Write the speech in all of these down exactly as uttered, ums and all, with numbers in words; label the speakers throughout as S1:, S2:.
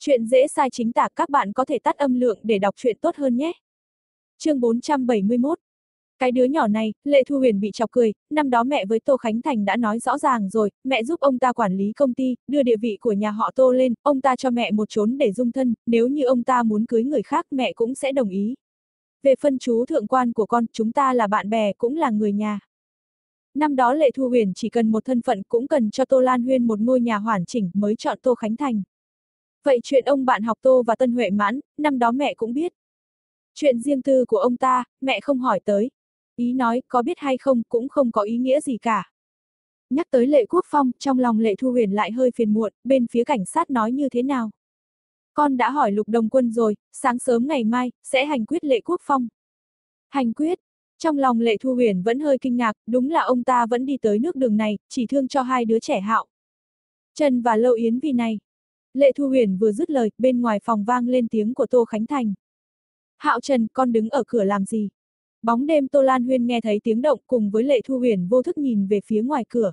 S1: Chuyện dễ sai chính tả, các bạn có thể tắt âm lượng để đọc truyện tốt hơn nhé. Chương bốn trăm bảy mươi mốt. Cái đứa nhỏ này, Lệ Thu Huyền bị chọc cười, năm đó mẹ với Tô Khánh Thành đã nói rõ ràng rồi, mẹ giúp ông ta quản lý công ty, đưa địa vị của nhà họ Tô lên, ông ta cho mẹ một chốn để dung thân, nếu như ông ta muốn cưới người khác mẹ cũng sẽ đồng ý. Về phân chú thượng quan của con, chúng ta là bạn bè cũng là người nhà. Năm đó Lệ Thu Huyền chỉ cần một thân phận cũng cần cho Tô Lan Huyên một ngôi nhà hoàn chỉnh mới chọn Tô Khánh Thành. Vậy chuyện ông bạn học Tô và Tân Huệ Mãn, năm đó mẹ cũng biết. Chuyện riêng tư của ông ta, mẹ không hỏi tới. Ý nói, có biết hay không cũng không có ý nghĩa gì cả. Nhắc tới Lệ Quốc Phong, trong lòng Lệ Thu Huyền lại hơi phiền muộn, bên phía cảnh sát nói như thế nào? Con đã hỏi Lục Đồng Quân rồi, sáng sớm ngày mai, sẽ hành quyết Lệ Quốc Phong. Hành quyết? Trong lòng Lệ Thu Huyền vẫn hơi kinh ngạc, đúng là ông ta vẫn đi tới nước đường này, chỉ thương cho hai đứa trẻ Hạo Trần và Lâu Yến vì này. Lệ Thu Huyền vừa dứt lời, bên ngoài phòng vang lên tiếng của Tô Khánh Thành. Hạo Trần, con đứng ở cửa làm gì? Bóng đêm Tô Lan Huyên nghe thấy tiếng động cùng với Lệ Thu Huyền vô thức nhìn về phía ngoài cửa.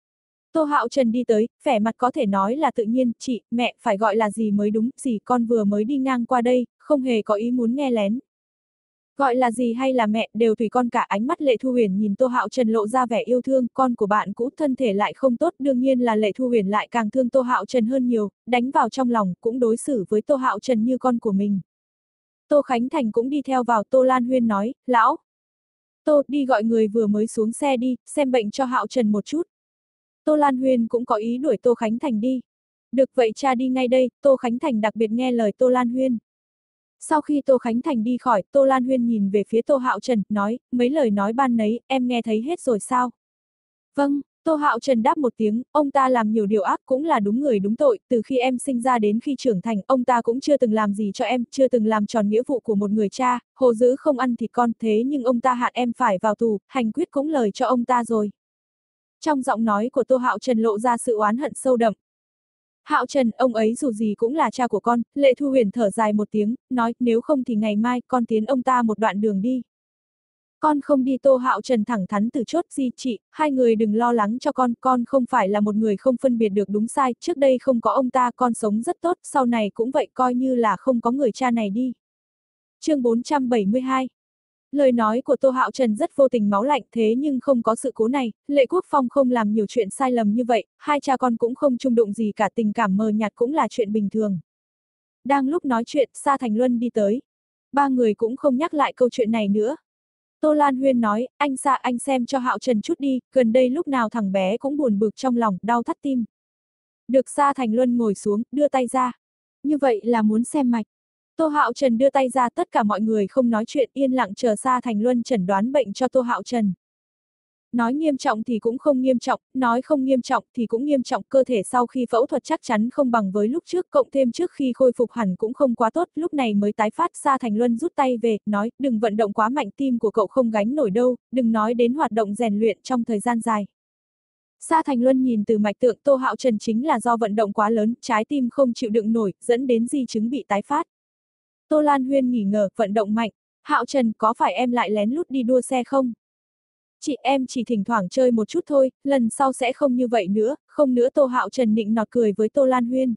S1: Tô Hạo Trần đi tới, vẻ mặt có thể nói là tự nhiên, chị, mẹ, phải gọi là gì mới đúng, gì con vừa mới đi ngang qua đây, không hề có ý muốn nghe lén. Gọi là gì hay là mẹ, đều tùy con cả. Ánh mắt Lệ Thu Huyền nhìn Tô Hạo Trần lộ ra vẻ yêu thương, con của bạn cũ thân thể lại không tốt, đương nhiên là Lệ Thu Huyền lại càng thương Tô Hạo Trần hơn nhiều, đánh vào trong lòng, cũng đối xử với Tô Hạo Trần như con của mình. Tô Khánh Thành cũng đi theo vào, Tô Lan Huyên nói, lão Tô, đi gọi người vừa mới xuống xe đi, xem bệnh cho Hạo Trần một chút. Tô Lan Huyên cũng có ý đuổi Tô Khánh Thành đi. Được vậy cha đi ngay đây, Tô Khánh Thành đặc biệt nghe lời Tô Lan Huyên. Sau khi Tô Khánh Thành đi khỏi, Tô Lan Huyên nhìn về phía Tô Hạo Trần, nói, mấy lời nói ban nấy, em nghe thấy hết rồi sao? Vâng, Tô Hạo Trần đáp một tiếng, ông ta làm nhiều điều ác cũng là đúng người đúng tội, từ khi em sinh ra đến khi trưởng thành, ông ta cũng chưa từng làm gì cho em, chưa từng làm tròn nghĩa vụ của một người cha, hồ dữ không ăn thịt con, thế nhưng ông ta hạn em phải vào tù, hành quyết cũng lời cho ông ta rồi. Trong giọng nói của Tô Hạo Trần lộ ra sự oán hận sâu đậm. Hạo Trần, ông ấy dù gì cũng là cha của con, Lệ Thu Huyền thở dài một tiếng, nói, nếu không thì ngày mai, con tiến ông ta một đoạn đường đi. Con không đi. Tô Hạo Trần thẳng thắn từ chốt. Di chị, hai người đừng lo lắng cho con, con không phải là một người không phân biệt được đúng sai, trước đây không có ông ta con sống rất tốt, sau này cũng vậy, coi như là không có người cha này đi. Chương bốn trăm bảy mươi hai. Lời nói của Tô Hạo Trần rất vô tình máu lạnh, thế nhưng không có sự cố này, Lệ Quốc Phong không làm nhiều chuyện sai lầm như vậy, hai cha con cũng không chung đụng gì cả, tình cảm mờ nhạt cũng là chuyện bình thường. Đang lúc nói chuyện, Sa Thành Luân đi tới. Ba người cũng không nhắc lại câu chuyện này nữa. Tô Lan Huyên nói, anh Sa, anh xem cho Hạo Trần chút đi, gần đây lúc nào thằng bé cũng buồn bực trong lòng, đau thắt tim. Được. Sa Thành Luân ngồi xuống, đưa tay ra. Như vậy là muốn xem mạch. Tô Hạo Trần đưa tay ra, tất cả mọi người không nói chuyện, yên lặng chờ Sa Thành Luân chẩn đoán bệnh cho Tô Hạo Trần. Nói nghiêm trọng thì cũng không nghiêm trọng, nói không nghiêm trọng thì cũng nghiêm trọng, cơ thể sau khi phẫu thuật chắc chắn không bằng với lúc trước, cộng thêm trước khi khôi phục hẳn cũng không quá tốt, lúc này mới tái phát. Sa Thành Luân rút tay về, nói, đừng vận động quá mạnh, tim của cậu không gánh nổi đâu, đừng nói đến hoạt động rèn luyện trong thời gian dài. Sa Thành Luân nhìn từ mạch tượng, Tô Hạo Trần chính là do vận động quá lớn, trái tim không chịu đựng nổi, dẫn đến di chứng bị tái phát. Tô Lan Huyên nghỉ ngờ, vận động mạnh. Hạo Trần, có phải em lại lén lút đi đua xe không? Chị, em chỉ thỉnh thoảng chơi một chút thôi, lần sau sẽ không như vậy nữa, không nữa. Tô Hạo Trần nịnh nọt cười với Tô Lan Huyên.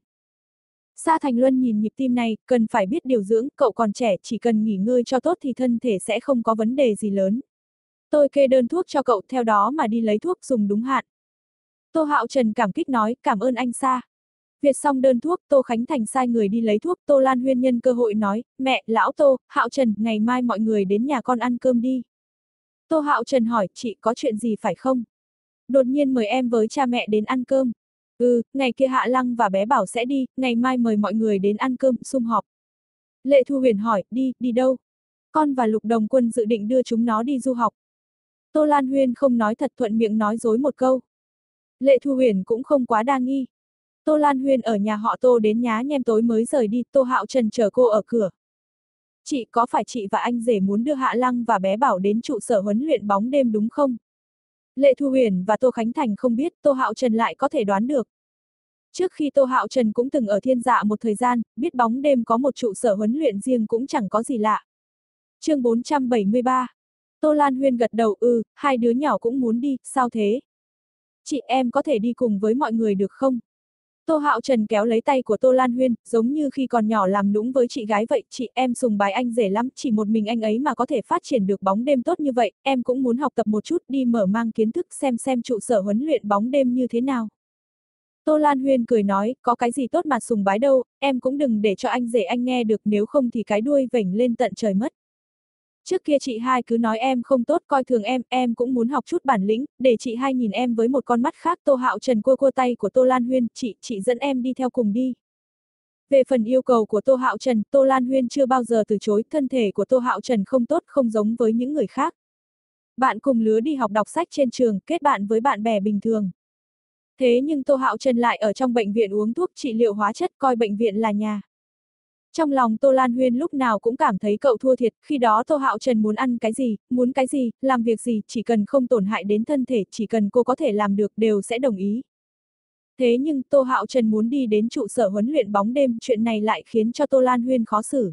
S1: Sa Thành Luân nhìn nhịp tim này, cần phải biết điều dưỡng, cậu còn trẻ, chỉ cần nghỉ ngơi cho tốt thì thân thể sẽ không có vấn đề gì lớn. Tôi kê đơn thuốc cho cậu, theo đó mà đi lấy thuốc dùng đúng hạn. Tô Hạo Trần cảm kích nói, cảm ơn anh Sa. Viết xong đơn thuốc, Tô Khánh Thành sai người đi lấy thuốc, Tô Lan Huyên nhân cơ hội nói, mẹ, lão Tô, Hạo Trần, ngày mai mọi người đến nhà con ăn cơm đi. Tô Hạo Trần hỏi, chị có chuyện gì phải không? Đột nhiên mời em với cha mẹ đến ăn cơm. Ừ, ngày kia Hạ Lăng và bé Bảo sẽ đi, ngày mai mời mọi người đến ăn cơm, sum họp. Lệ Thu Huyền hỏi, đi, đi đâu? Con và Lục Đồng Quân dự định đưa chúng nó đi du học. Tô Lan Huyên không nói thật, thuận miệng nói dối một câu. Lệ Thu Huyền cũng không quá đa nghi. Tô Lan Huyên ở nhà họ Tô đến nhá nhem tối mới rời đi, Tô Hạo Trần chờ cô ở cửa. Chị, có phải chị và anh rể muốn đưa Hạ Lăng và bé Bảo đến trụ sở huấn luyện bóng đêm đúng không? Lệ Thu Huyền và Tô Khánh Thành không biết, Tô Hạo Trần lại có thể đoán được. Trước khi Tô Hạo Trần cũng từng ở Thiên Dạ một thời gian, biết bóng đêm có một trụ sở huấn luyện riêng cũng chẳng có gì lạ. Chương bốn trăm bảy mươi ba. Tô Lan Huyên gật đầu, ừ, hai đứa nhỏ cũng muốn đi, sao thế? Chị, em có thể đi cùng với mọi người được không? Tô Hạo Trần kéo lấy tay của Tô Lan Huyên, giống như khi còn nhỏ làm nũng với chị gái vậy, chị em sùng bái anh rể lắm, chỉ một mình anh ấy mà có thể phát triển được bóng đêm tốt như vậy, em cũng muốn học tập một chút đi mở mang kiến thức xem xem trụ sở huấn luyện bóng đêm như thế nào. Tô Lan Huyên cười nói, có cái gì tốt mà sùng bái đâu, em cũng đừng để cho anh rể anh nghe được nếu không thì cái đuôi vểnh lên tận trời mất. Trước kia chị hai cứ nói em không tốt coi thường em, em cũng muốn học chút bản lĩnh, để chị hai nhìn em với một con mắt khác. Tô Hạo Trần cua cua tay của Tô Lan Huyên, chị, chị dẫn em đi theo cùng đi. Về phần yêu cầu của Tô Hạo Trần, Tô Lan Huyên chưa bao giờ từ chối, thân thể của Tô Hạo Trần không tốt không giống với những người khác. Bạn cùng lứa đi học đọc sách trên trường, kết bạn với bạn bè bình thường. Thế nhưng Tô Hạo Trần lại ở trong bệnh viện uống thuốc trị liệu hóa chất, coi bệnh viện là nhà. Trong lòng Tô Lan Huyên lúc nào cũng cảm thấy cậu thua thiệt, khi đó Tô Hạo Trần muốn ăn cái gì, muốn cái gì, làm việc gì, chỉ cần không tổn hại đến thân thể, chỉ cần cô có thể làm được đều sẽ đồng ý. Thế nhưng Tô Hạo Trần muốn đi đến trụ sở huấn luyện bóng đêm, chuyện này lại khiến cho Tô Lan Huyên khó xử.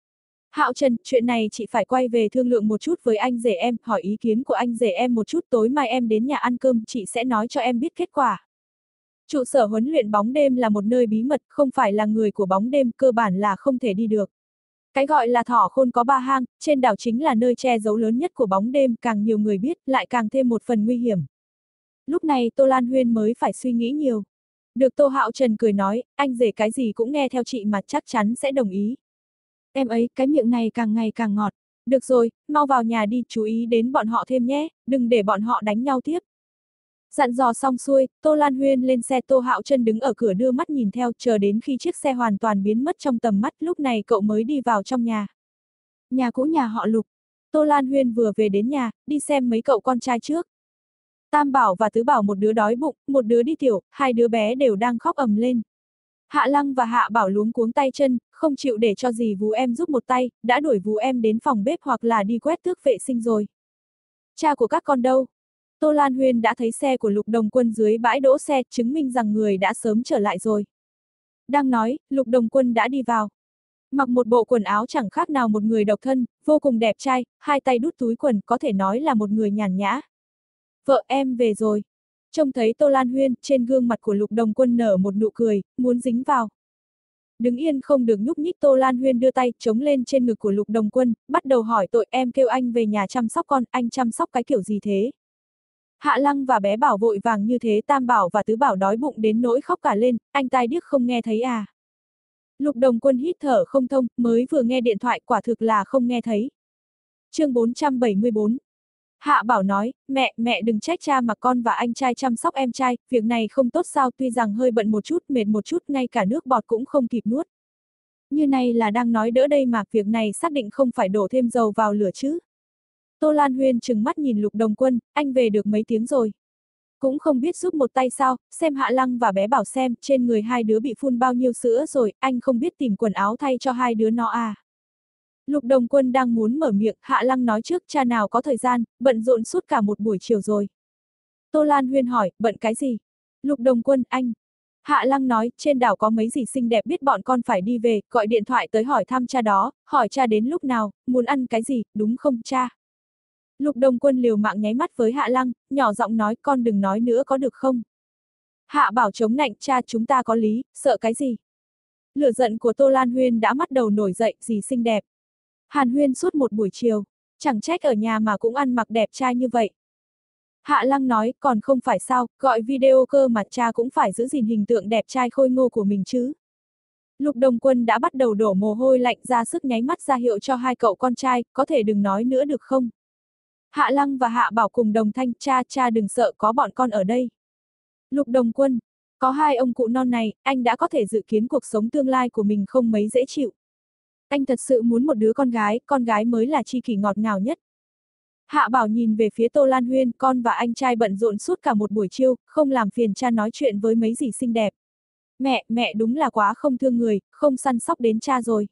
S1: Hạo Trần, chuyện này chị phải quay về thương lượng một chút với anh rể em, hỏi ý kiến của anh rể em một chút, tối mai em đến nhà ăn cơm, chị sẽ nói cho em biết kết quả. Trụ sở huấn luyện bóng đêm là một nơi bí mật, không phải là người của bóng đêm, cơ bản là không thể đi được. Cái gọi là thỏ khôn có ba hang, trên đảo chính là nơi che giấu lớn nhất của bóng đêm, càng nhiều người biết, lại càng thêm một phần nguy hiểm. Lúc này Tô Lan Huyên mới phải suy nghĩ nhiều. Được Tô Hạo Trần cười nói, anh rể cái gì cũng nghe theo chị mà chắc chắn sẽ đồng ý. Em ấy, cái miệng này càng ngày càng ngọt. Được rồi, mau vào nhà đi, chú ý đến bọn họ thêm nhé, đừng để bọn họ đánh nhau tiếp. Dặn dò xong xuôi, Tô Lan Huyên lên xe, Tô Hạo Trần đứng ở cửa đưa mắt nhìn theo, chờ đến khi chiếc xe hoàn toàn biến mất trong tầm mắt, lúc này cậu mới đi vào trong nhà. Nhà cũ nhà họ Lục. Tô Lan Huyên vừa về đến nhà, đi xem mấy cậu con trai trước. Tam Bảo và Tứ Bảo một đứa đói bụng, một đứa đi tiểu, hai đứa bé đều đang khóc ầm lên. Hạ Lăng và Hạ Bảo luống cuống tay chân, không chịu để cho dì vú em giúp một tay, đã đuổi vú em đến phòng bếp hoặc là đi quét tước vệ sinh rồi. Cha của các con đâu? Tô Lan Huyên đã thấy xe của Lục Đồng Quân dưới bãi đỗ xe, chứng minh rằng người đã sớm trở lại rồi. Đang nói, Lục Đồng Quân đã đi vào. Mặc một bộ quần áo chẳng khác nào một người độc thân, vô cùng đẹp trai, hai tay đút túi quần, có thể nói là một người nhàn nhã. Vợ em về rồi. Trông thấy Tô Lan Huyên, trên gương mặt của Lục Đồng Quân nở một nụ cười, muốn dính vào. Đứng yên không được nhúc nhích, Tô Lan Huyên đưa tay chống lên trên ngực của Lục Đồng Quân, bắt đầu hỏi tội, em kêu anh về nhà chăm sóc con, anh chăm sóc cái kiểu gì thế? Hạ Lăng và bé Bảo vội vàng như thế, Tam Bảo và Tứ Bảo đói bụng đến nỗi khóc cả lên, anh tai điếc không nghe thấy à? Lục Đồng Quân hít thở không thông, mới vừa nghe điện thoại, quả thực là không nghe thấy. Chương bốn trăm bảy mươi bốn. Hạ Bảo nói, mẹ, mẹ đừng trách cha mà con và anh trai chăm sóc em trai, việc này không tốt sao, tuy rằng hơi bận một chút, mệt một chút, ngay cả nước bọt cũng không kịp nuốt. Như này là đang nói đỡ đây mà, việc này xác định không phải đổ thêm dầu vào lửa chứ. Tô Lan Huyên trừng mắt nhìn Lục Đồng Quân, anh về được mấy tiếng rồi. Cũng không biết giúp một tay sao, xem Hạ Lăng và bé Bảo xem, trên người hai đứa bị phun bao nhiêu sữa rồi, anh không biết tìm quần áo thay cho hai đứa nó à. Lục Đồng Quân đang muốn mở miệng, Hạ Lăng nói trước, cha nào có thời gian, bận rộn suốt cả một buổi chiều rồi. Tô Lan Huyên hỏi, bận cái gì? Lục Đồng Quân, anh. Hạ Lăng nói, trên đảo có mấy gì xinh đẹp biết bọn con phải đi về, gọi điện thoại tới hỏi thăm cha đó, hỏi cha đến lúc nào, muốn ăn cái gì, đúng không cha? Lục Đồng Quân liều mạng nháy mắt với Hạ Lăng, nhỏ giọng nói, con đừng nói nữa có được không? Hạ Bảo chống nạnh, cha chúng ta có lý, sợ cái gì? Lửa giận của Tô Lan Huyên đã bắt đầu nổi dậy, gì xinh đẹp. Hàn Huyên suốt một buổi chiều, chẳng trách ở nhà mà cũng ăn mặc đẹp trai như vậy. Hạ Lăng nói, còn không phải sao, gọi video cơ mà cha cũng phải giữ gìn hình tượng đẹp trai khôi ngô của mình chứ. Lục Đồng Quân đã bắt đầu đổ mồ hôi lạnh, ra sức nháy mắt ra hiệu cho hai cậu con trai, có thể đừng nói nữa được không? Hạ Lăng và Hạ Bảo cùng đồng thanh, cha, cha đừng sợ, có bọn con ở đây. Lục Đồng Quân, có hai ông cụ non này, anh đã có thể dự kiến cuộc sống tương lai của mình không mấy dễ chịu. Anh thật sự muốn một đứa con gái, con gái mới là tri kỷ ngọt ngào nhất. Hạ Bảo nhìn về phía Tô Lan Huyên, con và anh trai bận rộn suốt cả một buổi chiều, không làm phiền cha nói chuyện với mấy dì xinh đẹp. Mẹ, mẹ đúng là quá không thương người, không săn sóc đến cha rồi.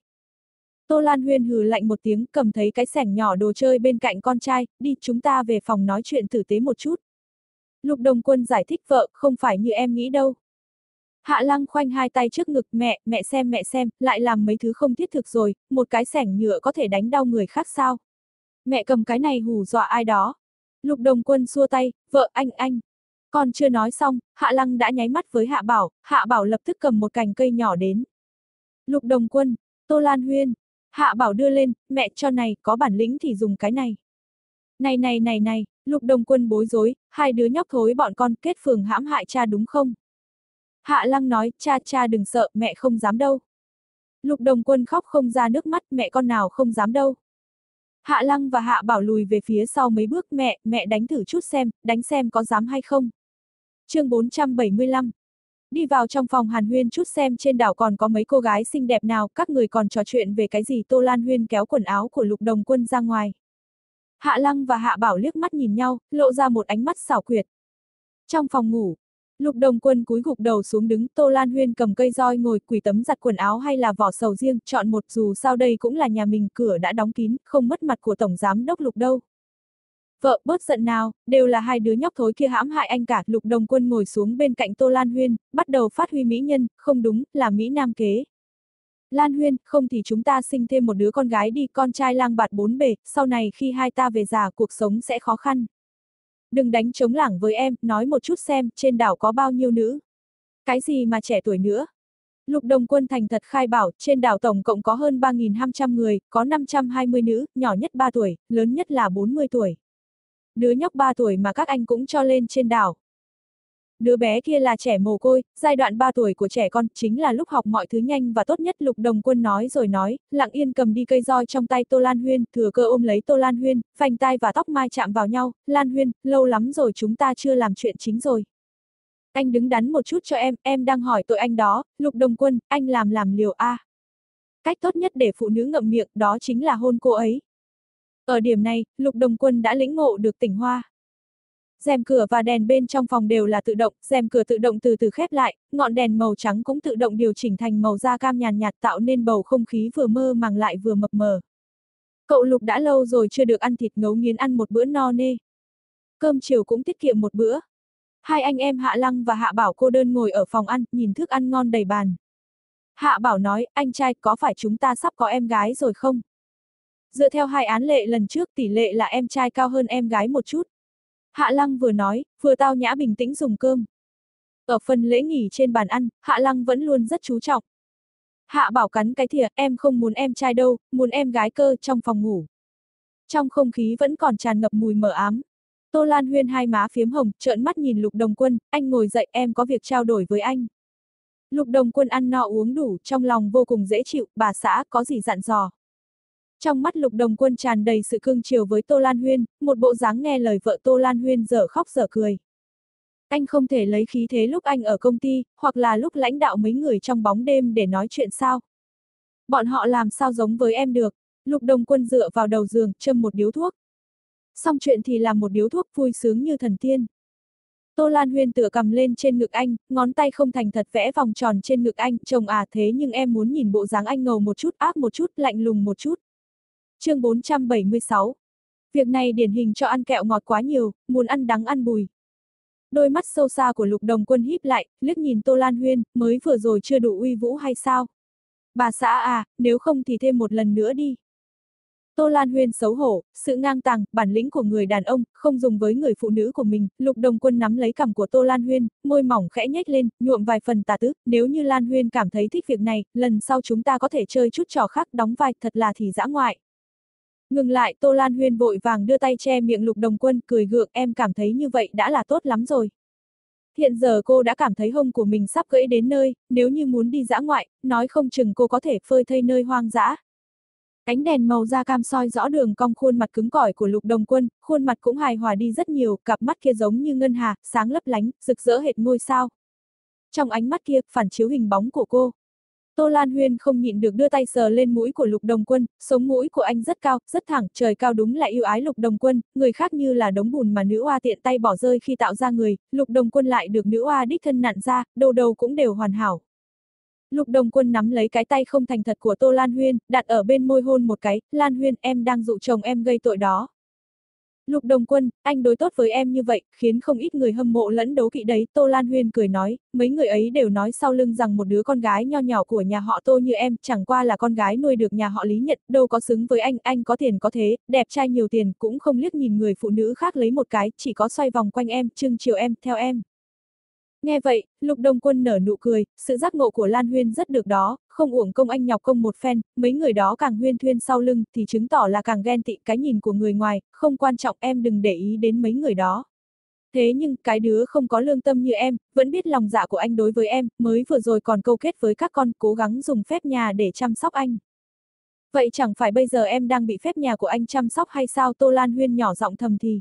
S1: Tô Lan Huyên hừ lạnh một tiếng, cầm thấy cái xẻng nhỏ đồ chơi bên cạnh con trai, đi chúng ta về phòng nói chuyện tử tế một chút. Lục Đồng Quân giải thích, vợ, không phải như em nghĩ đâu. Hạ Lăng khoanh hai tay trước ngực, mẹ, mẹ xem mẹ xem, lại làm mấy thứ không thiết thực rồi, một cái xẻng nhựa có thể đánh đau người khác sao? Mẹ cầm cái này hù dọa ai đó. Lục Đồng Quân xua tay, vợ anh anh. Còn chưa nói xong, Hạ Lăng đã nháy mắt với Hạ Bảo, Hạ Bảo lập tức cầm một cành cây nhỏ đến. Lục Đồng Quân, Tô Lan Huyên, Hạ Bảo đưa lên, mẹ cho này, có bản lĩnh thì dùng cái này. Này này này này, Lục Đồng Quân bối rối, hai đứa nhóc thối bọn con kết phường hãm hại cha đúng không? Hạ Lăng nói, cha cha đừng sợ, mẹ không dám đâu. Lục Đồng Quân khóc không ra nước mắt, mẹ con nào không dám đâu. Hạ Lăng và Hạ Bảo lùi về phía sau mấy bước, mẹ, mẹ đánh thử chút xem, đánh xem có dám hay không. Chương bốn trăm bảy mươi lăm. Đi vào trong phòng hàn huyên chút xem trên đảo còn có mấy cô gái xinh đẹp nào, các người còn trò chuyện về cái gì. Tô Lan Huyên kéo quần áo của Lục Đồng Quân ra ngoài. Hạ Lăng và Hạ Bảo liếc mắt nhìn nhau, lộ ra một ánh mắt xảo quyệt. Trong phòng ngủ, Lục Đồng Quân cúi gục đầu xuống đứng, Tô Lan Huyên cầm cây roi ngồi quỳ tấm giặt quần áo hay là vỏ sầu riêng, chọn một, dù sao đây cũng là nhà mình, cửa đã đóng kín, không mất mặt của tổng giám đốc Lục đâu. Vợ, bớt giận nào, đều là hai đứa nhóc thối kia hãm hại anh cả. Lục Đồng Quân ngồi xuống bên cạnh Tô Lan Huyên, bắt đầu phát huy mỹ nhân, không đúng, là mỹ nam kế. Lan Huyên, không thì chúng ta sinh thêm một đứa con gái đi, con trai lang bạt bốn bề, sau này khi hai ta về già cuộc sống sẽ khó khăn. Đừng đánh trống lảng với em, nói một chút xem, trên đảo có bao nhiêu nữ? Cái gì mà trẻ tuổi nữa? Lục Đồng Quân thành thật khai bảo, trên đảo tổng cộng có hơn ba nghìn hai trăm người, có năm trăm hai mươi nữ, nhỏ nhất ba tuổi, lớn nhất là bốn mươi tuổi. Đứa nhóc ba tuổi mà các anh cũng cho lên trên đảo. Đứa bé kia là trẻ mồ côi, giai đoạn ba tuổi của trẻ con chính là lúc học mọi thứ nhanh và tốt nhất. Lục Đồng Quân nói rồi nói, lặng yên cầm đi cây roi trong tay Tô Lan Huyên, thừa cơ ôm lấy Tô Lan Huyên, phanh tai và tóc mai chạm vào nhau. Lan Huyên, lâu lắm rồi chúng ta chưa làm chuyện chính rồi. Anh đứng đắn một chút cho em, em đang hỏi tội anh đó. Lục Đồng Quân, anh làm làm liều a. À. Cách tốt nhất để phụ nữ ngậm miệng đó chính là hôn cô ấy. Ở điểm này, Lục Đồng Quân đã lĩnh ngộ được tỉnh hoa. Rèm cửa và đèn bên trong phòng đều là tự động, rèm cửa tự động từ từ khép lại, ngọn đèn màu trắng cũng tự động điều chỉnh thành màu da cam nhàn nhạt, tạo nên bầu không khí vừa mơ màng lại vừa mập mờ. Cậu Lục đã lâu rồi chưa được ăn thịt ngấu nghiến, ăn một bữa no nê. Cơm chiều cũng tiết kiệm một bữa. Hai anh em Hạ Lăng và Hạ Bảo cô đơn ngồi ở phòng ăn, nhìn thức ăn ngon đầy bàn. Hạ Bảo nói, anh trai, có phải chúng ta sắp có em gái rồi không? Dựa theo hai án lệ lần trước, tỷ lệ là em trai cao hơn em gái một chút. Hạ Lăng vừa nói, vừa tao nhã bình tĩnh dùng cơm. Ở phần lễ nghỉ trên bàn ăn, Hạ Lăng vẫn luôn rất chú trọng. Hạ Bảo cắn cái thìa, em không muốn em trai đâu, muốn em gái cơ. Trong phòng ngủ. Trong không khí vẫn còn tràn ngập mùi mờ ám. Tô Lan Huyên hai má phiếm hồng, trợn mắt nhìn Lục Đồng Quân, anh ngồi dậy, em có việc trao đổi với anh. Lục Đồng Quân ăn no uống đủ, trong lòng vô cùng dễ chịu, bà xã có gì dặn dò. Trong mắt Lục Đồng Quân tràn đầy sự cưng chiều với Tô Lan Huyên, một bộ dáng nghe lời vợ Tô Lan Huyên dở khóc dở cười. Anh không thể lấy khí thế lúc anh ở công ty, hoặc là lúc lãnh đạo mấy người trong bóng đêm để nói chuyện sao? Bọn họ làm sao giống với em được? Lục Đồng Quân dựa vào đầu giường, châm một điếu thuốc. Xong chuyện thì làm một điếu thuốc vui sướng như thần tiên. Tô Lan Huyên tựa cầm lên trên ngực anh, ngón tay không thành thật vẽ vòng tròn trên ngực anh, chồng à, thế nhưng em muốn nhìn bộ dáng anh ngầu một chút, ác một chút, lạnh lùng một chút. Chương bốn trăm bảy mươi sáu. Việc này điển hình cho ăn kẹo ngọt quá nhiều, muốn ăn đắng ăn bùi. Đôi mắt sâu xa của Lục Đồng Quân híp lại, liếc nhìn Tô Lan Huyên, mới vừa rồi chưa đủ uy vũ hay sao? Bà xã à, nếu không thì thêm một lần nữa đi. Tô Lan Huyên xấu hổ, sự ngang tàng, bản lĩnh của người đàn ông, không dùng với người phụ nữ của mình. Lục Đồng Quân nắm lấy cằm của Tô Lan Huyên, môi mỏng khẽ nhếch lên, nhuộm vài phần tà tứ, nếu như Lan Huyên cảm thấy thích việc này, lần sau chúng ta có thể chơi chút trò khác, đóng vai thật là thì dã ngoại. Ngừng lại, Tô Lan Huyên vội vàng đưa tay che miệng Lục Đồng Quân, cười gượng, em cảm thấy như vậy đã là tốt lắm rồi. Hiện giờ cô đã cảm thấy hông của mình sắp gãy đến nơi, nếu như muốn đi dã ngoại, nói không chừng cô có thể phơi thây nơi hoang dã. Ánh đèn màu da cam soi rõ đường cong khuôn mặt cứng cỏi của Lục Đồng Quân, khuôn mặt cũng hài hòa đi rất nhiều, cặp mắt kia giống như ngân hà, sáng lấp lánh, rực rỡ hệt ngôi sao. Trong ánh mắt kia, phản chiếu hình bóng của cô. Tô Lan Huyên không nhịn được đưa tay sờ lên mũi của Lục Đồng Quân, sống mũi của anh rất cao, rất thẳng, trời cao đúng là yêu ái Lục Đồng Quân, người khác như là đống bùn mà nữ oa tiện tay bỏ rơi khi tạo ra người, Lục Đồng Quân lại được nữ oa đích thân nặn ra, đầu đầu cũng đều hoàn hảo. Lục Đồng Quân nắm lấy cái tay không thành thật của Tô Lan Huyên, đặt ở bên môi hôn một cái, Lan Huyên, em đang dụ chồng em gây tội đó. Lục Đồng Quân, anh đối tốt với em như vậy, khiến không ít người hâm mộ lẫn đố kỵ đấy, Tô Lan Huyên cười nói, mấy người ấy đều nói sau lưng rằng một đứa con gái nho nhỏ của nhà họ Tô như em, chẳng qua là con gái nuôi được nhà họ Lý Nhật, đâu có xứng với anh, anh có tiền có thế, đẹp trai nhiều tiền, cũng không liếc nhìn người phụ nữ khác lấy một cái, chỉ có xoay vòng quanh em, trưng chiều em, theo em. Nghe vậy, Lục Đồng Quân nở nụ cười, sự giác ngộ của Lan Huyên rất được đó, không uổng công anh nhọc công một phen, mấy người đó càng huyên thuyên sau lưng thì chứng tỏ là càng ghen tị cái nhìn của người ngoài, không quan trọng em đừng để ý đến mấy người đó. Thế nhưng, cái đứa không có lương tâm như em, vẫn biết lòng dạ của anh đối với em, mới vừa rồi còn câu kết với các con, cố gắng dùng phép nhà để chăm sóc anh. Vậy chẳng phải bây giờ em đang bị phép nhà của anh chăm sóc hay sao? Tô Lan Huyên nhỏ giọng thầm thì.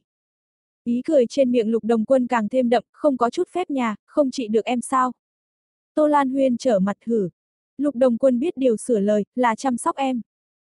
S1: Ý cười trên miệng Lục Đồng Quân càng thêm đậm, không có chút phép nhà, không trị được em sao? Tô Lan Huyên trở mặt hử. Lục Đồng Quân biết điều sửa lời, là chăm sóc em.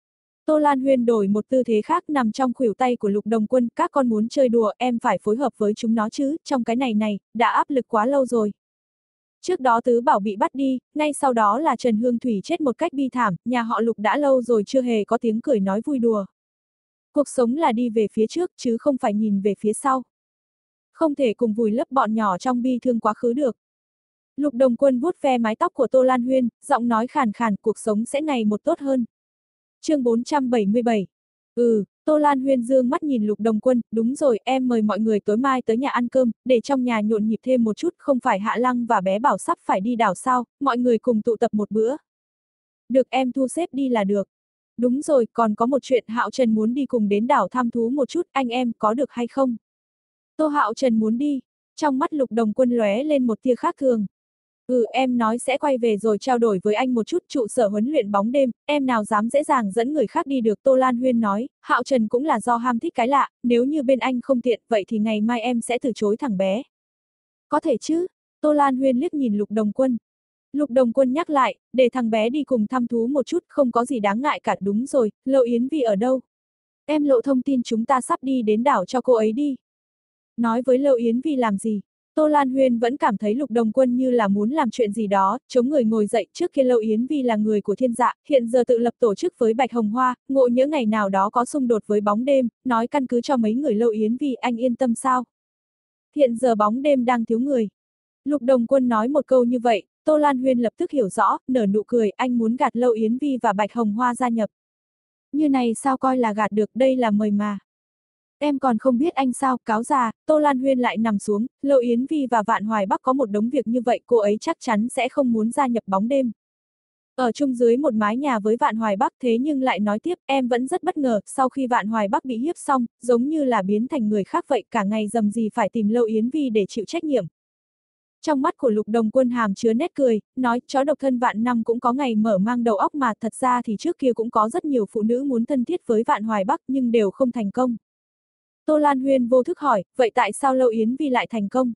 S1: Tô Lan Huyên đổi một tư thế khác nằm trong khuỷu tay của Lục Đồng Quân, các con muốn chơi đùa, em phải phối hợp với chúng nó chứ, trong cái này này, đã áp lực quá lâu rồi. Trước đó Tứ Bảo bị bắt đi, ngay sau đó là Trần Hương Thủy chết một cách bi thảm, nhà họ Lục đã lâu rồi chưa hề có tiếng cười nói vui đùa. Cuộc sống là đi về phía trước chứ không phải nhìn về phía sau. Không thể cùng vùi lấp bọn nhỏ trong bi thương quá khứ được. Lục Đồng Quân vuốt ve mái tóc của Tô Lan Huyên, giọng nói khàn khàn, cuộc sống sẽ ngày một tốt hơn. Chương bốn trăm bảy mươi bảy. Ừ, Tô Lan Huyên dương mắt nhìn Lục Đồng Quân, đúng rồi, em mời mọi người tối mai tới nhà ăn cơm, để trong nhà nhộn nhịp thêm một chút, không phải Hạ Lăng và bé Bảo sắp phải đi đảo sao, mọi người cùng tụ tập một bữa. Được, em thu xếp đi là được. Đúng rồi, còn có một chuyện, Hạo Trần muốn đi cùng đến đảo thăm thú một chút, anh em có được hay không? Tô Hạo Trần muốn đi, trong mắt Lục Đồng Quân lóe lên một tia khác thường. Ừ, em nói sẽ quay về rồi trao đổi với anh một chút, trụ sở huấn luyện bóng đêm, em nào dám dễ dàng dẫn người khác đi được. Tô Lan Huyên nói, Hạo Trần cũng là do ham thích cái lạ, nếu như bên anh không tiện, vậy thì ngày mai em sẽ từ chối thằng bé. Có thể chứ? Tô Lan Huyên liếc nhìn Lục Đồng Quân. Lục Đồng Quân nhắc lại, để thằng bé đi cùng thăm thú một chút, không có gì đáng ngại cả. Đúng rồi, Lộ Yến Vi ở đâu? Em lộ thông tin chúng ta sắp đi đến đảo cho cô ấy đi. Nói với Lộ Yến Vi làm gì? Tô Lan Huyên vẫn cảm thấy Lục Đồng Quân như là muốn làm chuyện gì đó, chống người ngồi dậy. Trước kia Lộ Yến Vi là người của Thiên Dạ, hiện giờ tự lập tổ chức với Bạch Hồng Hoa, ngộ nhỡ ngày nào đó có xung đột với bóng đêm, nói căn cứ cho mấy người Lộ Yến Vi, anh yên tâm sao? Hiện giờ bóng đêm đang thiếu người. Lục Đồng Quân nói một câu như vậy, Tô Lan Huyên lập tức hiểu rõ, nở nụ cười, anh muốn gạt Lộ Yến Vi và Bạch Hồng Hoa gia nhập. Như này sao coi là gạt được, đây là mời mà. Em còn không biết anh sao, cáo già. Tô Lan Huyên lại nằm xuống, Lộ Yến Vi và Vạn Hoài Bắc có một đống việc như vậy, cô ấy chắc chắn sẽ không muốn gia nhập bóng đêm. Ở chung dưới một mái nhà với Vạn Hoài Bắc, thế nhưng lại nói tiếp, em vẫn rất bất ngờ, sau khi Vạn Hoài Bắc bị hiếp xong, giống như là biến thành người khác vậy, cả ngày dầm gì phải tìm Lộ Yến Vi để chịu trách nhiệm. Trong mắt của Lục Đồng Quân hàm chứa nét cười, nói, chó độc thân vạn năm cũng có ngày mở mang đầu óc mà, thật ra thì trước kia cũng có rất nhiều phụ nữ muốn thân thiết với Vạn Hoài Bắc nhưng đều không thành công. Tô Lan Huyên vô thức hỏi, vậy tại sao Lộ Yến Vi lại thành công?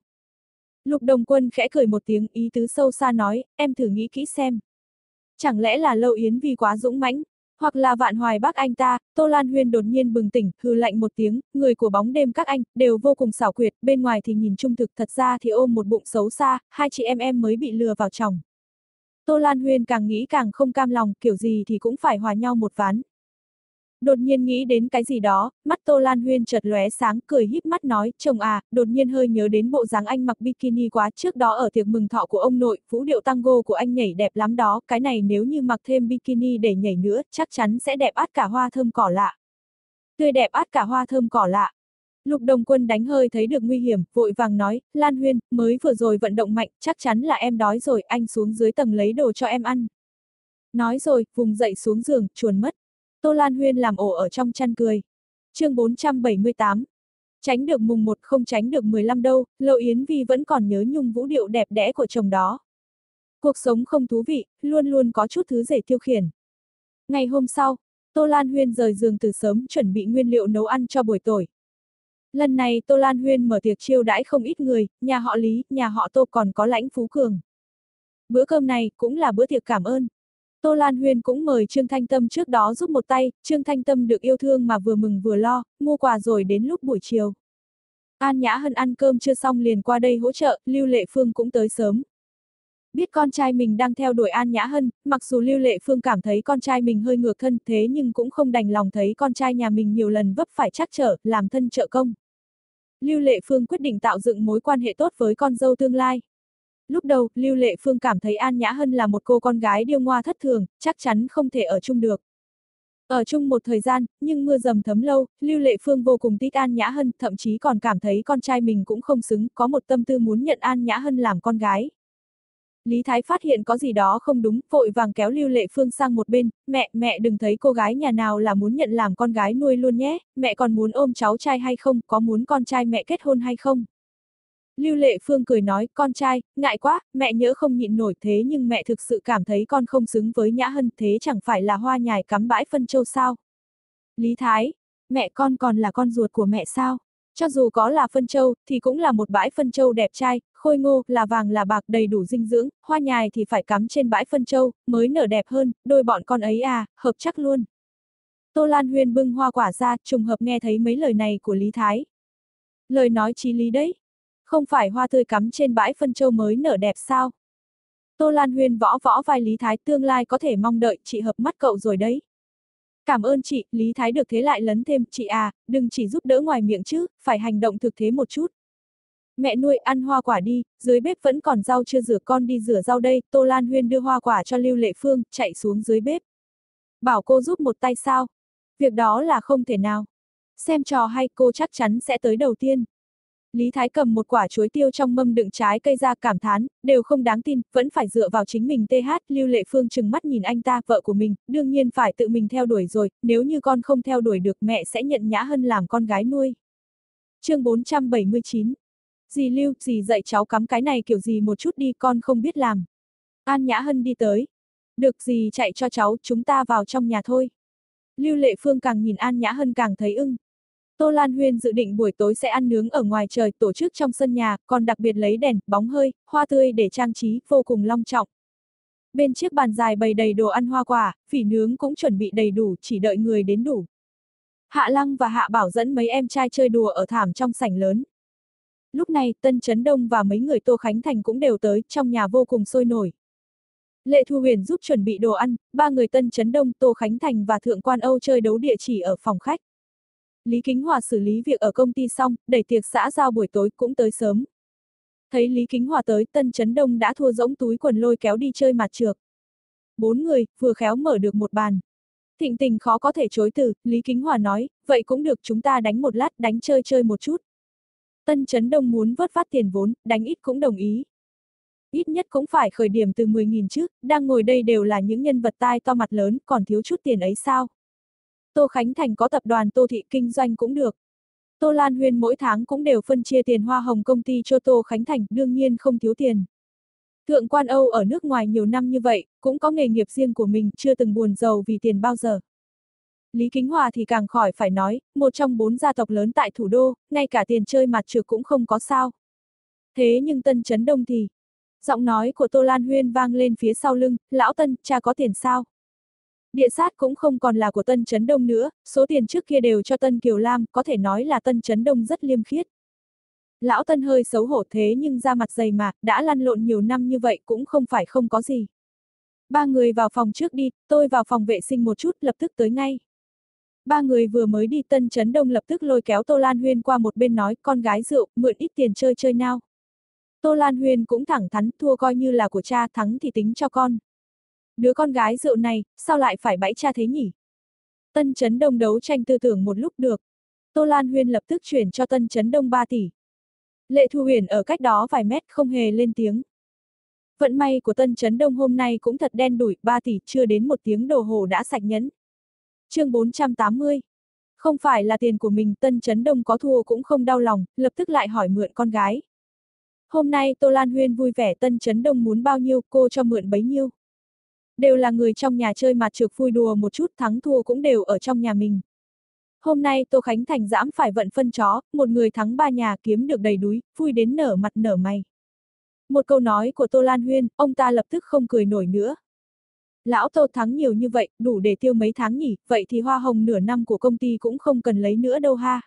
S1: Lục Đồng Quân khẽ cười một tiếng, ý tứ sâu xa nói, em thử nghĩ kỹ xem. Chẳng lẽ là Lộ Yến Vi quá dũng mãnh, hoặc là Vạn Hoài Bắc anh ta? Tô Lan Huyên đột nhiên bừng tỉnh, hừ lạnh một tiếng, người của bóng đêm các anh, đều vô cùng xảo quyệt, bên ngoài thì nhìn trung thực, thật ra thì ôm một bụng xấu xa, hai chị em em mới bị lừa vào chồng. Tô Lan Huyên càng nghĩ càng không cam lòng, kiểu gì thì cũng phải hòa nhau một ván. Đột nhiên nghĩ đến cái gì đó, mắt Tô Lan Huyên chợt lóe sáng, cười híp mắt nói, chồng à, đột nhiên hơi nhớ đến bộ dáng anh mặc bikini quá, trước đó ở tiệc mừng thọ của ông nội, vũ điệu tango của anh nhảy đẹp lắm đó, cái này nếu như mặc thêm bikini để nhảy nữa, chắc chắn sẽ đẹp át cả hoa thơm cỏ lạ. Tươi đẹp át cả hoa thơm cỏ lạ. Lục Đồng Quân đánh hơi thấy được nguy hiểm, vội vàng nói, Lan Huyên, mới vừa rồi vận động mạnh, chắc chắn là em đói rồi, anh xuống dưới tầng lấy đồ cho em ăn. Nói rồi, vùng dậy xuống giường, chuồn mất. Tô Lan Huyên làm ổ ở trong chăn cười. Chương bốn trăm bảy mươi tám. Tránh được mùng một không tránh được mười lăm đâu, Lộ Yến Vi vẫn còn nhớ nhung vũ điệu đẹp đẽ của chồng đó. Cuộc sống không thú vị, luôn luôn có chút thứ để tiêu khiển. Ngày hôm sau, Tô Lan Huyên rời giường từ sớm chuẩn bị nguyên liệu nấu ăn cho buổi tối. Lần này Tô Lan Huyên mở tiệc chiêu đãi không ít người, nhà họ Lý, nhà họ Tô còn có Lãnh Phú Cường. Bữa cơm này cũng là bữa tiệc cảm ơn. Tô Lan Huyên cũng mời Trương Thanh Tâm trước đó giúp một tay, Trương Thanh Tâm được yêu thương mà vừa mừng vừa lo, mua quà rồi đến lúc buổi chiều. An Nhã Hân ăn cơm chưa xong liền qua đây hỗ trợ, Lưu Lệ Phương cũng tới sớm. Biết con trai mình đang theo đuổi An Nhã Hân, mặc dù Lưu Lệ Phương cảm thấy con trai mình hơi ngược thân thế nhưng cũng không đành lòng thấy con trai nhà mình nhiều lần vấp phải trắc trở, làm thân trợ công. Lưu Lệ Phương quyết định tạo dựng mối quan hệ tốt với con dâu tương lai. Lúc đầu, Lưu Lệ Phương cảm thấy An Nhã Hân là một cô con gái điêu ngoa thất thường, chắc chắn không thể ở chung được. Ở chung một thời gian, nhưng mưa dầm thấm lâu, Lưu Lệ Phương vô cùng thích An Nhã Hân, thậm chí còn cảm thấy con trai mình cũng không xứng, có một tâm tư muốn nhận An Nhã Hân làm con gái. Lý Thái phát hiện có gì đó không đúng, vội vàng kéo Lưu Lệ Phương sang một bên, mẹ, mẹ đừng thấy cô gái nhà nào là muốn nhận làm con gái nuôi luôn nhé, mẹ còn muốn ôm cháu trai hay không, có muốn con trai mẹ kết hôn hay không? Lưu Lệ Phương cười nói, con trai, ngại quá, mẹ nhỡ không nhịn nổi thế nhưng mẹ thực sự cảm thấy con không xứng với Nhã Hân, thế chẳng phải là hoa nhài cắm bãi phân châu sao? Lý Thái, mẹ con còn là con ruột của mẹ sao? Cho dù có là phân châu, thì cũng là một bãi phân châu đẹp trai, khôi ngô, là vàng là bạc đầy đủ dinh dưỡng, hoa nhài thì phải cắm trên bãi phân châu, mới nở đẹp hơn, đôi bọn con ấy à, hợp chắc luôn. Tô Lan Huyên bưng hoa quả ra, trùng hợp nghe thấy mấy lời này của Lý Thái. Lời nói chí lý đấy. Không phải hoa tươi cắm trên bãi phân châu mới nở đẹp sao? Tô Lan Huyên võ võ vai Lý Thái, tương lai có thể mong đợi, chị hợp mắt cậu rồi đấy. Cảm ơn chị, Lý Thái được thế lại lấn thêm, chị à, đừng chỉ giúp đỡ ngoài miệng chứ, phải hành động thực thế một chút. Mẹ nuôi ăn hoa quả đi, dưới bếp vẫn còn rau chưa rửa, con đi rửa rau đây. Tô Lan Huyên đưa hoa quả cho Lưu Lệ Phương, chạy xuống dưới bếp. Bảo cô giúp một tay sao? Việc đó là không thể nào. Xem trò hay, cô chắc chắn sẽ tới đầu tiên. Lý Thái cầm một quả chuối tiêu trong mâm đựng trái cây ra, cảm thán, đều không đáng tin, vẫn phải dựa vào chính mình. Th. Lưu Lệ Phương trừng mắt nhìn anh ta, vợ của mình, đương nhiên phải tự mình theo đuổi rồi, nếu như con không theo đuổi được mẹ sẽ nhận Nhã Hân làm con gái nuôi. Chương bốn trăm bảy mươi chín. Dì Lưu, dì dạy cháu cắm cái này kiểu gì một chút đi, con không biết làm. An Nhã Hân đi tới. Được, dì chạy cho cháu, chúng ta vào trong nhà thôi. Lưu Lệ Phương càng nhìn An Nhã Hân càng thấy ưng. Tô Lan Huyên dự định buổi tối sẽ ăn nướng ở ngoài trời, tổ chức trong sân nhà, còn đặc biệt lấy đèn, bóng hơi, hoa tươi để trang trí, vô cùng long trọng. Bên chiếc bàn dài bày đầy đồ ăn hoa quả, phỉ nướng cũng chuẩn bị đầy đủ, chỉ đợi người đến đủ. Hạ Lăng và Hạ Bảo dẫn mấy em trai chơi đùa ở thảm trong sảnh lớn. Lúc này, Tân Chấn Đông và mấy người Tô Khánh Thành cũng đều tới, trong nhà vô cùng sôi nổi. Lệ Thu Huyền giúp chuẩn bị đồ ăn, ba người Tân Chấn Đông, Tô Khánh Thành và Thượng Quan Âu chơi đấu địa chỉ ở phòng khách. Lý Kính Hòa xử lý việc ở công ty xong, đẩy tiệc xã giao buổi tối cũng tới sớm. Thấy Lý Kính Hòa tới, Tân Chấn Đông đã thua rỗng túi quần lôi kéo đi chơi mặt trược. Bốn người, vừa khéo mở được một bàn. Thịnh tình khó có thể chối từ, Lý Kính Hòa nói, vậy cũng được, chúng ta đánh một lát, đánh chơi chơi một chút. Tân Chấn Đông muốn vớt vát tiền vốn, đánh ít cũng đồng ý. Ít nhất cũng phải khởi điểm từ mười nghìn chứ, đang ngồi đây đều là những nhân vật tai to mặt lớn, còn thiếu chút tiền ấy sao? Tô Khánh Thành có tập đoàn Tô Thị kinh doanh cũng được. Tô Lan Huyên mỗi tháng cũng đều phân chia tiền hoa hồng công ty cho Tô Khánh Thành, đương nhiên không thiếu tiền. Thượng Quan Âu ở nước ngoài nhiều năm như vậy, cũng có nghề nghiệp riêng của mình, chưa từng buồn giàu vì tiền bao giờ. Lý Kính Hòa thì càng khỏi phải nói, một trong bốn gia tộc lớn tại thủ đô, ngay cả tiền chơi mặt trược cũng không có sao. Thế nhưng Tân Chấn Đông thì... Giọng nói của Tô Lan Huyên vang lên phía sau lưng, lão Tân, cha có tiền sao? Địa sát cũng không còn là của Tân Chấn Đông nữa, số tiền trước kia đều cho Tân Kiều Lam, có thể nói là Tân Chấn Đông rất liêm khiết. Lão Tân hơi xấu hổ thế nhưng da mặt dày mà, đã lăn lộn nhiều năm như vậy cũng không phải không có gì. Ba người vào phòng trước đi, tôi vào phòng vệ sinh một chút, lập tức tới ngay. Ba người vừa mới đi, Tân Chấn Đông lập tức lôi kéo Tô Lan Huyên qua một bên nói, con gái rượu, mượn ít tiền chơi chơi nào. Tô Lan Huyên cũng thẳng thắn, thua coi như là của cha, thắng thì tính cho con. Đứa con gái rượu này, sao lại phải bẫy cha thế nhỉ? Tân Chấn Đông đấu tranh tư tưởng một lúc được. Tô Lan Huyên lập tức chuyển cho Tân Chấn Đông ba tỷ. Lệ Thu Huyền ở cách đó vài mét không hề lên tiếng. Vận may của Tân Chấn Đông hôm nay cũng thật đen đủi, ba tỷ chưa đến một tiếng đồng hồ đã sạch nhẫn. Chương bốn trăm tám mươi. Không phải là tiền của mình, Tân Chấn Đông có thua cũng không đau lòng, lập tức lại hỏi mượn con gái. Hôm nay Tô Lan Huyên vui vẻ, Tân Chấn Đông muốn bao nhiêu, cô cho mượn bấy nhiêu. Đều là người trong nhà chơi mặt trược vui đùa một chút, thắng thua cũng đều ở trong nhà mình. Hôm nay Tô Khánh Thành dãm phải vận phân chó, một người thắng ba nhà kiếm được đầy đúi, vui đến nở mặt nở mày. Một câu nói của Tô Lan Huyên, ông ta lập tức không cười nổi nữa. Lão Tô thắng nhiều như vậy, đủ để tiêu mấy tháng nhỉ, vậy thì hoa hồng nửa năm của công ty cũng không cần lấy nữa đâu ha.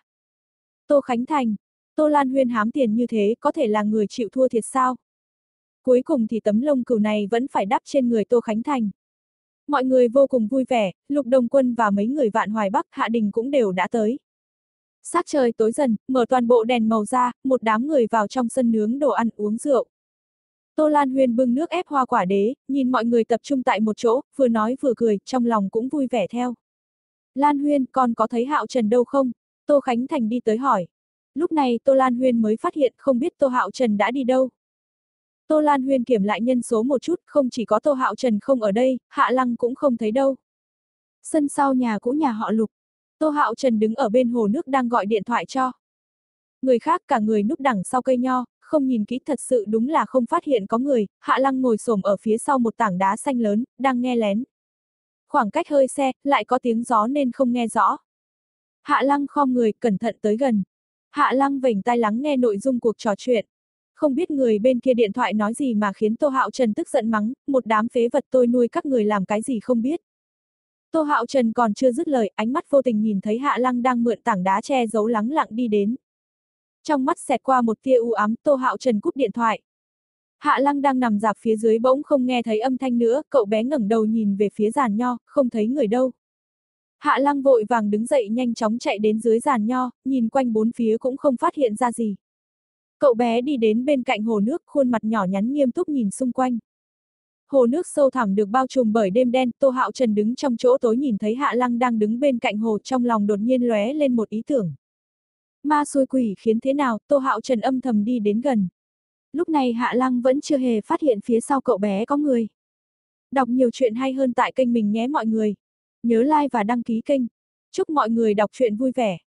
S1: Tô Khánh Thành, Tô Lan Huyên hám tiền như thế, có thể là người chịu thua thiệt sao? Cuối cùng thì tấm lông cừu này vẫn phải đắp trên người Tô Khánh Thành. Mọi người vô cùng vui vẻ, Lục Đồng Quân và mấy người Vạn Hoài Bắc, Hạ Đình cũng đều đã tới. Sắc trời tối dần, mở toàn bộ đèn màu ra, một đám người vào trong sân nướng đồ ăn uống rượu. Tô Lan Huyên bưng nước ép hoa quả đế, nhìn mọi người tập trung tại một chỗ, vừa nói vừa cười, trong lòng cũng vui vẻ theo. Lan Huyên, con có thấy Hạo Trần đâu không? Tô Khánh Thành đi tới hỏi. Lúc này Tô Lan Huyên mới phát hiện không biết Tô Hạo Trần đã đi đâu. Tô Lan Huyên kiểm lại nhân số một chút, không chỉ có Tô Hạo Trần không ở đây, Hạ Lăng cũng không thấy đâu. Sân sau nhà cũ nhà họ Lục. Tô Hạo Trần đứng ở bên hồ nước đang gọi điện thoại cho. Người khác cả người núp đằng sau cây nho, không nhìn kỹ thật sự đúng là không phát hiện có người, Hạ Lăng ngồi xổm ở phía sau một tảng đá xanh lớn, đang nghe lén. Khoảng cách hơi xe, lại có tiếng gió nên không nghe rõ. Hạ Lăng khom người, cẩn thận tới gần. Hạ Lăng vểnh tai lắng nghe nội dung cuộc trò chuyện. Không biết người bên kia điện thoại nói gì mà khiến Tô Hạo Trần tức giận mắng, một đám phế vật tôi nuôi các người làm cái gì không biết. Tô Hạo Trần còn chưa dứt lời, ánh mắt vô tình nhìn thấy Hạ Lăng đang mượn tảng đá che giấu lắng lặng đi đến. Trong mắt xẹt qua một tia u ám, Tô Hạo Trần cúp điện thoại. Hạ Lăng đang nằm dạp phía dưới bỗng không nghe thấy âm thanh nữa, cậu bé ngẩng đầu nhìn về phía giàn nho, không thấy người đâu. Hạ Lăng vội vàng đứng dậy nhanh chóng chạy đến dưới giàn nho, nhìn quanh bốn phía cũng không phát hiện ra gì. Cậu bé đi đến bên cạnh hồ nước, khuôn mặt nhỏ nhắn nghiêm túc nhìn xung quanh. Hồ nước sâu thẳm được bao trùm bởi đêm đen, Tô Hạo Trần đứng trong chỗ tối nhìn thấy Hạ Lăng đang đứng bên cạnh hồ, trong lòng đột nhiên lóe lên một ý tưởng. Ma xui quỷ khiến thế nào, Tô Hạo Trần âm thầm đi đến gần. Lúc này Hạ Lăng vẫn chưa hề phát hiện phía sau cậu bé có người. Đọc nhiều chuyện hay hơn tại kênh mình nhé mọi người. Nhớ like và đăng ký kênh. Chúc mọi người đọc truyện vui vẻ.